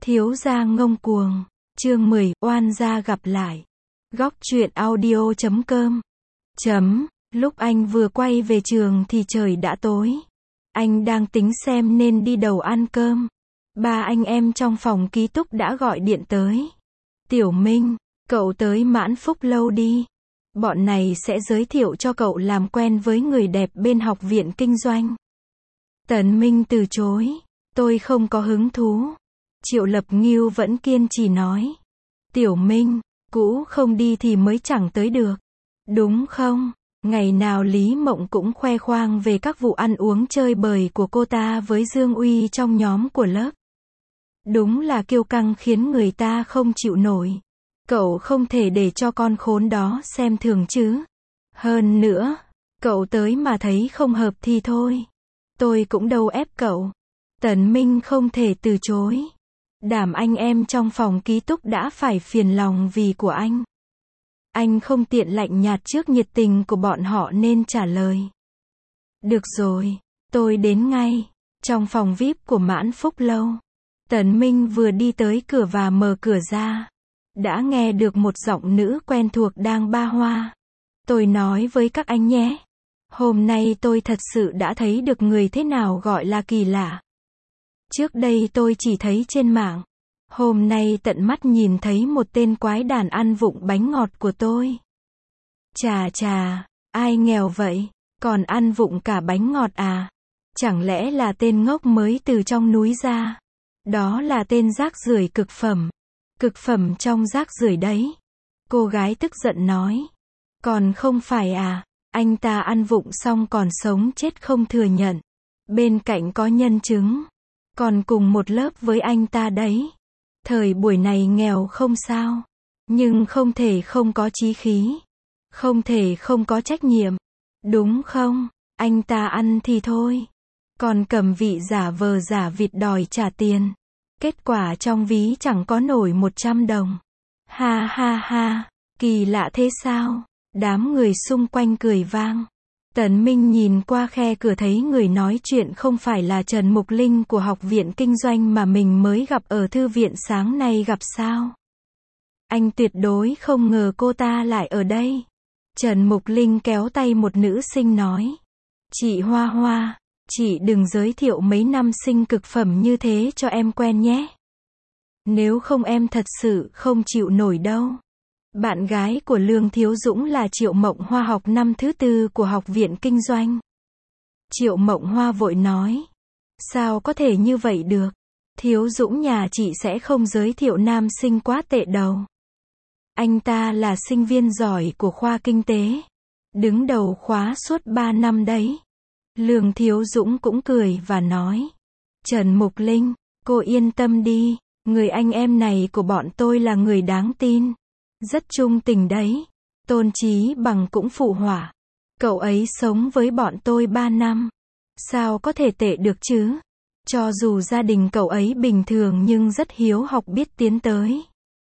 Thiếu gia ngông cuồng. Chương 10, oan gia gặp lại. Góc truyện audio.com. Lúc anh vừa quay về trường thì trời đã tối. Anh đang tính xem nên đi đâu ăn cơm. Ba anh em trong phòng ký túc đã gọi điện tới. Tiểu Minh, cậu tới Mãn Phúc lâu đi. Bọn này sẽ giới thiệu cho cậu làm quen với người đẹp bên học viện kinh doanh. Tần Minh từ chối. Tôi không có hứng thú. Triệu Lập Ngưu vẫn kiên trì nói. Tiểu Minh, cũ không đi thì mới chẳng tới được. Đúng không? Ngày nào Lý Mộng cũng khoe khoang về các vụ ăn uống chơi bời của cô ta với Dương Uy trong nhóm của lớp. Đúng là kiêu căng khiến người ta không chịu nổi. Cậu không thể để cho con khốn đó xem thường chứ. Hơn nữa, cậu tới mà thấy không hợp thì thôi. Tôi cũng đâu ép cậu. Tần Minh không thể từ chối. Đảm anh em trong phòng ký túc đã phải phiền lòng vì của anh. Anh không tiện lạnh nhạt trước nhiệt tình của bọn họ nên trả lời. Được rồi, tôi đến ngay. Trong phòng VIP của Mãn Phúc lâu. Tần Minh vừa đi tới cửa và mở cửa ra. Đã nghe được một giọng nữ quen thuộc đang ba hoa. Tôi nói với các anh nhé. Hôm nay tôi thật sự đã thấy được người thế nào gọi là kỳ lạ. Trước đây tôi chỉ thấy trên mạng. Hôm nay tận mắt nhìn thấy một tên quái đản ăn vụng bánh ngọt của tôi. Chà chà, ai nghèo vậy, còn ăn vụng cả bánh ngọt à? Chẳng lẽ là tên ngốc mới từ trong núi ra? Đó là tên rác rưởi cực phẩm. Cực phẩm trong rác rưởi đấy. Cô gái tức giận nói. Còn không phải à, anh ta ăn vụng xong còn sống chết không thừa nhận. Bên cạnh có nhân chứng. Còn cùng một lớp với anh ta đấy. Thời buổi này nghèo không sao. Nhưng không thể không có chí khí. Không thể không có trách nhiệm. Đúng không? Anh ta ăn thì thôi. Còn cầm vị giả vờ giả vịt đòi trả tiền. Kết quả trong ví chẳng có nổi 100 đồng. Ha ha ha. Kỳ lạ thế sao? Đám người xung quanh cười vang. Tần Minh nhìn qua khe cửa thấy người nói chuyện không phải là Trần Mục Linh của học viện kinh doanh mà mình mới gặp ở thư viện sáng nay gặp sao. Anh tuyệt đối không ngờ cô ta lại ở đây. Trần Mục Linh kéo tay một nữ sinh nói. Chị Hoa Hoa, chị đừng giới thiệu mấy nam sinh cực phẩm như thế cho em quen nhé. Nếu không em thật sự không chịu nổi đâu. Bạn gái của Lương Thiếu Dũng là Triệu Mộng Hoa học năm thứ 4 của học viện kinh doanh. Triệu Mộng Hoa vội nói. Sao có thể như vậy được? Thiếu Dũng nhà chị sẽ không giới thiệu nam sinh quá tệ đâu. Anh ta là sinh viên giỏi của khoa kinh tế. Đứng đầu khóa suốt 3 năm đấy. Lương Thiếu Dũng cũng cười và nói. Trần Mục Linh, cô yên tâm đi. Người anh em này của bọn tôi là người đáng tin. Rất trung tình đấy. Tôn Chí Bằng cũng phụ họa. Cậu ấy sống với bọn tôi 3 năm. Sao có thể tệ được chứ? Cho dù gia đình cậu ấy bình thường nhưng rất hiếu học biết tiến tới.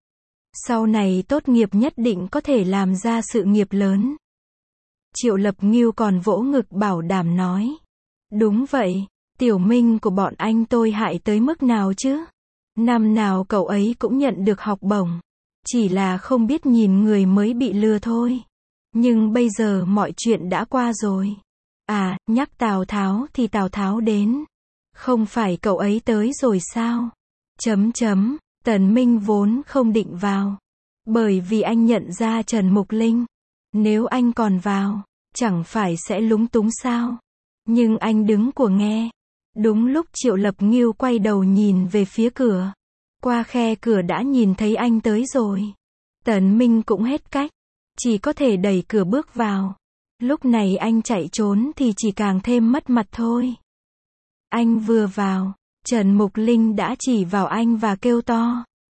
Sau này tốt nghiệp nhất định có thể làm ra sự nghiệp lớn. Triệu Lập Ngưu còn vỗ ngực bảo đảm nói. Đúng vậy, Tiểu Minh của bọn anh tôi hại tới mức nào chứ? Năm nào cậu ấy cũng nhận được học bổng. Chỉ là không biết nhìn người mới bị lừa thôi. Nhưng bây giờ mọi chuyện đã qua rồi. À, nhắc Tào Tháo thì Tào Tháo đến. Không phải cậu ấy tới rồi sao? Tần Minh vốn không định vào. Bởi vì anh nhận ra Trần Mục Linh. Nếu anh còn vào, chẳng phải sẽ lúng túng sao? Nhưng anh đứng của nghe. Đúng lúc Triệu Lập Ngưu quay đầu nhìn về phía cửa. Qua khe cửa đã nhìn thấy anh tới rồi. Tần Minh cũng hết cách. Chỉ có thể đẩy cửa bước vào. Lúc này anh chạy trốn thì chỉ càng thêm mất mặt thôi. Anh vừa vào, Trần Mục Linh đã chỉ vào anh và kêu to.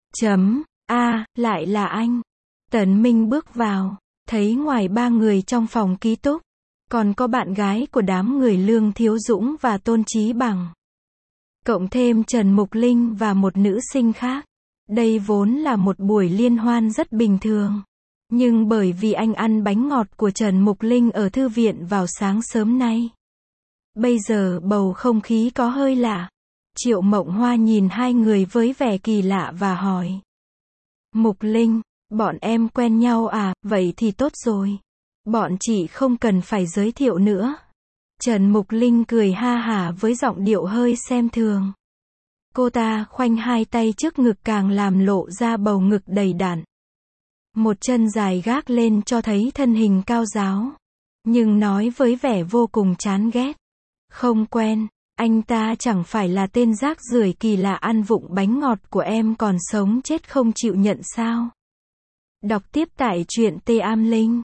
Lại là anh. Tần Minh bước vào, thấy ngoài 3 người trong phòng ký túc. Còn có bạn gái của đám người Lương Thiếu Dũng và Tôn Chí Bằng. Cộng thêm Trần Mục Linh và một nữ sinh khác. Đây vốn là một buổi liên hoan rất bình thường. Nhưng bởi vì anh ăn bánh ngọt của Trần Mục Linh ở thư viện vào sáng sớm nay. Bây giờ bầu không khí có hơi lạ. Triệu Mộng Hoa nhìn hai người với vẻ kỳ lạ và hỏi. Mục Linh, bọn em quen nhau à, vậy thì tốt rồi. Bọn chị không cần phải giới thiệu nữa. Trần Mục Linh cười ha hả với giọng điệu hơi xem thường. Cô ta khoanh hai tay trước ngực càng làm lộ ra bầu ngực đầy đặn. Một chân dài gác lên cho thấy thân hình cao ráo. Nhưng nói với vẻ vô cùng chán ghét. Không quen, anh ta chẳng phải là tên rác rưởi kỳ lạ ăn vụng bánh ngọt của em còn sống chết không chịu nhận sao? Đọc tiếp tại truyện Tê Am Linh.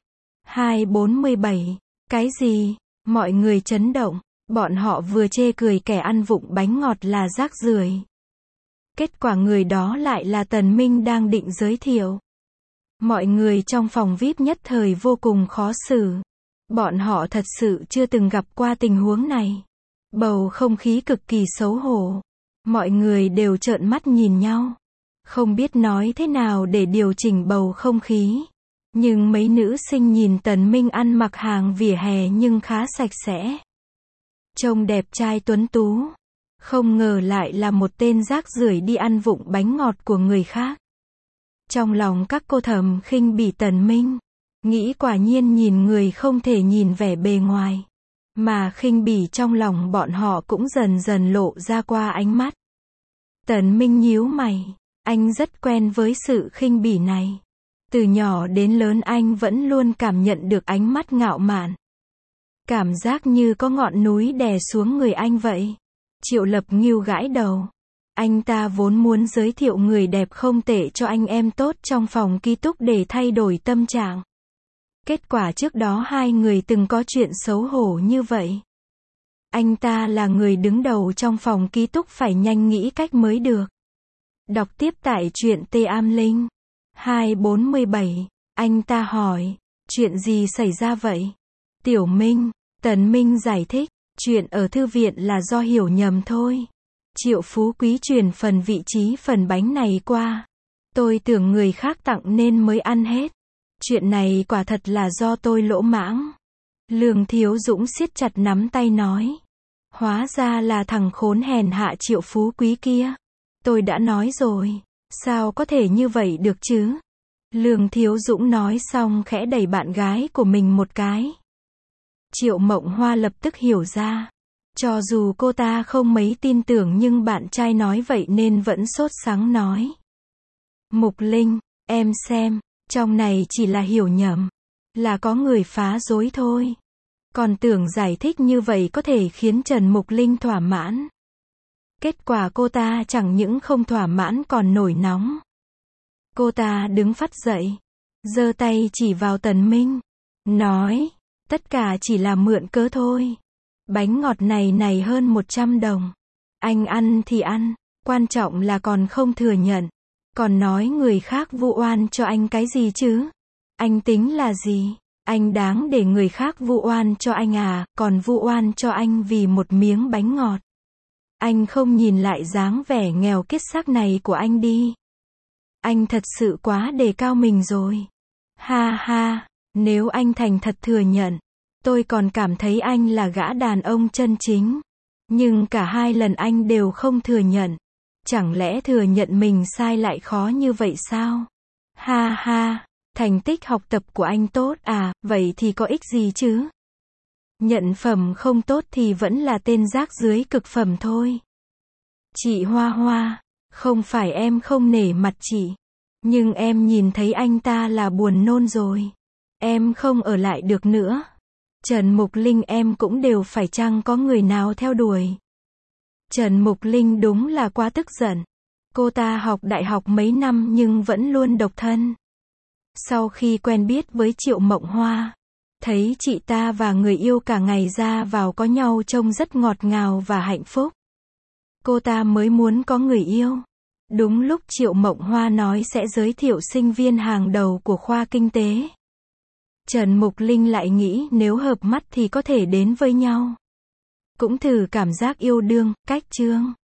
247. Cái gì? Mọi người chấn động. Bọn họ vừa chê cười kẻ ăn vụng bánh ngọt là rác rưởi. Kết quả người đó lại là Tần Minh đang định giới thiệu. Mọi người trong phòng VIP nhất thời vô cùng khó xử. Bọn họ thật sự chưa từng gặp qua tình huống này. Bầu không khí cực kỳ xấu hổ. Mọi người đều trợn mắt nhìn nhau. Không biết nói thế nào để điều chỉnh bầu không khí. Nhưng mấy nữ sinh nhìn Tần Minh ăn mặc hàng vỉa hè nhưng khá sạch sẽ. Trông đẹp trai tuấn tú. Không ngờ lại là một tên rác rưởi đi ăn vụng bánh ngọt của người khác. Trong lòng các cô thầm khinh bỉ Tần Minh. Nghĩ quả nhiên nhìn người không thể nhìn vẻ bề ngoài. Mà khinh bỉ trong lòng bọn họ cũng dần dần lộ ra qua ánh mắt. Tần Minh nhíu mày. Anh rất quen với sự khinh bỉ này. Từ nhỏ đến lớn anh vẫn luôn cảm nhận được ánh mắt ngạo mạn. Cảm giác như có ngọn núi đè xuống người anh vậy. Triệu Lập Ngưu gãi đầu. Anh ta vốn muốn giới thiệu người đẹp không tệ cho anh em tốt trong phòng ký túc để thay đổi tâm trạng. Kết quả trước đó hai người từng có chuyện xấu hổ như vậy. Anh ta là người đứng đầu trong phòng ký túc phải nhanh nghĩ cách mới được. Đọc tiếp tại truyện Tê Am Linh. 247. Anh ta hỏi. Chuyện gì xảy ra vậy? Tiểu Minh. Tần Minh giải thích. Chuyện ở thư viện là do hiểu nhầm thôi. Triệu Phú Quý truyền phần vị trí phần bánh này qua. Tôi tưởng người khác tặng nên mới ăn hết. Chuyện này quả thật là do tôi lỗ mãng. Lương Thiếu Dũng siết chặt nắm tay nói. Hóa ra là thằng khốn hèn hạ Triệu Phú Quý kia. Tôi đã nói rồi. Sao có thể như vậy được chứ? Lương Thiếu Dũng nói xong khẽ đẩy bạn gái của mình một cái. Triệu Mộng Hoa lập tức hiểu ra. Cho dù cô ta không mấy tin tưởng nhưng bạn trai nói vậy nên vẫn sốt sắng nói. Mục Linh, em xem, trong này chỉ là hiểu nhầm. Là có người phá rối thôi. Còn tưởng giải thích như vậy có thể khiến Trần Mục Linh thỏa mãn. Kết quả cô ta chẳng những không thỏa mãn còn nổi nóng. Cô ta đứng phắt dậy. Giơ tay chỉ vào Tần Minh. Nói, tất cả chỉ là mượn cớ thôi. Bánh ngọt này hơn 100 đồng. Anh ăn thì ăn. Quan trọng là còn không thừa nhận. Còn nói người khác vu oan cho anh cái gì chứ? Anh tính là gì? Anh đáng để người khác vu oan cho anh à, còn vu oan cho anh vì một miếng bánh ngọt. Anh không nhìn lại dáng vẻ nghèo kiết xác này của anh đi. Anh thật sự quá đề cao mình rồi. Ha ha, nếu anh thành thật thừa nhận, tôi còn cảm thấy anh là gã đàn ông chân chính. Nhưng cả hai lần anh đều không thừa nhận. Chẳng lẽ thừa nhận mình sai lại khó như vậy sao? Ha ha, thành tích học tập của anh tốt à, vậy thì có ích gì chứ? Nhận phẩm không tốt thì vẫn là tên rác dưới cực phẩm thôi. Chị Hoa Hoa, không phải em không nể mặt chị. Nhưng em nhìn thấy anh ta là buồn nôn rồi. Em không ở lại được nữa. Trần Mục Linh em cũng đều phải chăng có người nào theo đuổi. Trần Mục Linh đúng là quá tức giận. Cô ta học đại học mấy năm nhưng vẫn luôn độc thân. Sau khi quen biết với Triệu Mộng Hoa, thấy chị ta và người yêu cả ngày ra vào có nhau trông rất ngọt ngào và hạnh phúc. Cô ta mới muốn có người yêu. Đúng lúc Triệu Mộng Hoa nói sẽ giới thiệu sinh viên hàng đầu của khoa kinh tế. Trần Mục Linh lại nghĩ nếu hợp mắt thì có thể đến với nhau. Cũng thử cảm giác yêu đương, cách chương.